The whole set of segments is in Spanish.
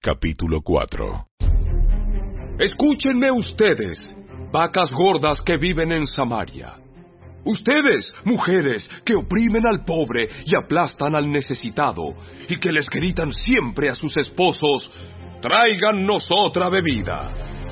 Capítulo 4. Escúchenme ustedes, vacas gordas que viven en Samaria. Ustedes, mujeres, que oprimen al pobre y aplastan al necesitado, y que les gritan siempre a sus esposos, «Tráigannos otra bebida».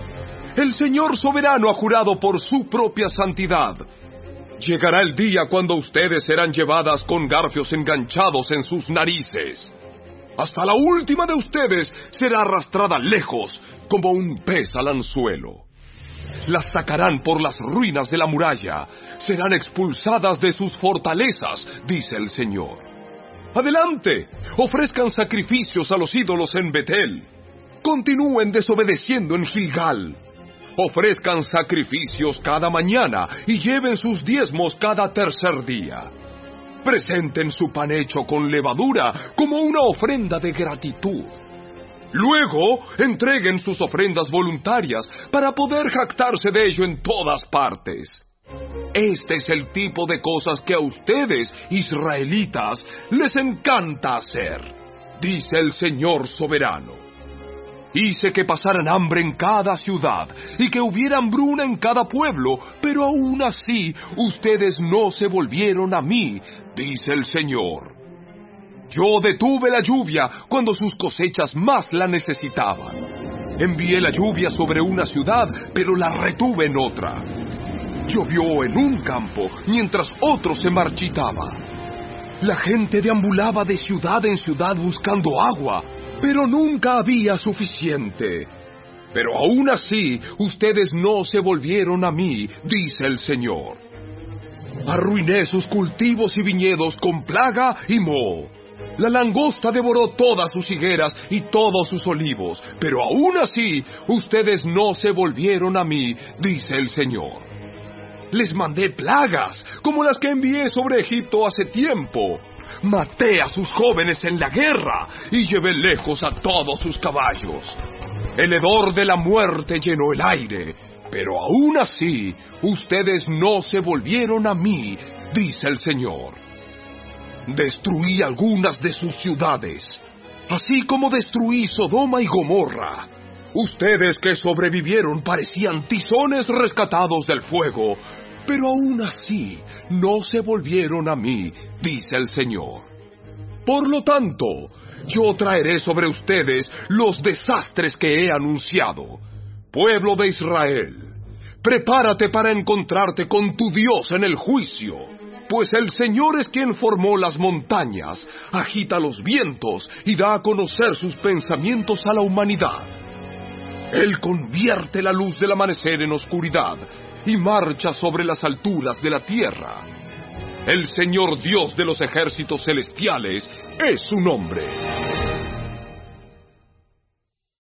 El Señor soberano ha jurado por su propia santidad. Llegará el día cuando ustedes serán llevadas con garfios enganchados en sus narices. Hasta la última de ustedes será arrastrada lejos, como un pez al anzuelo. Las sacarán por las ruinas de la muralla, serán expulsadas de sus fortalezas, dice el Señor. Adelante, ofrezcan sacrificios a los ídolos en Betel. Continúen desobedeciendo en Gilgal. Ofrezcan sacrificios cada mañana y lleven sus diezmos cada tercer día. Presenten su pan hecho con levadura como una ofrenda de gratitud. Luego, entreguen sus ofrendas voluntarias para poder jactarse de ello en todas partes. Este es el tipo de cosas que a ustedes, israelitas, les encanta hacer, dice el Señor soberano. Hice que pasaran hambre en cada ciudad y que hubiera hambruna en cada pueblo, pero aún así ustedes no se volvieron a mí, dice el Señor. Yo detuve la lluvia cuando sus cosechas más la necesitaban. Envié la lluvia sobre una ciudad, pero la retuve en otra. Llovió en un campo, mientras otro se marchitaba. La gente deambulaba de ciudad en ciudad buscando agua, pero nunca había suficiente. Pero aún así, ustedes no se volvieron a mí, dice el Señor. Arruiné sus cultivos y viñedos con plaga y moho. La langosta devoró todas sus higueras y todos sus olivos, pero aún así, ustedes no se volvieron a mí, dice el Señor. Les mandé plagas, como las que envié sobre Egipto hace tiempo. Maté a sus jóvenes en la guerra y llevé lejos a todos sus caballos. El hedor de la muerte llenó el aire, pero aún así, ustedes no se volvieron a mí, dice el Señor. Destruí algunas de sus ciudades, así como destruí Sodoma y Gomorra. Ustedes que sobrevivieron parecían tizones rescatados del fuego, pero aún así no se volvieron a mí, dice el Señor. Por lo tanto, yo traeré sobre ustedes los desastres que he anunciado. Pueblo de Israel, prepárate para encontrarte con tu Dios en el juicio, pues el Señor es quien formó las montañas, agita los vientos y da a conocer sus pensamientos a la humanidad. Él convierte la luz del amanecer en oscuridad y marcha sobre las alturas de la tierra. El Señor Dios de los ejércitos celestiales es su nombre.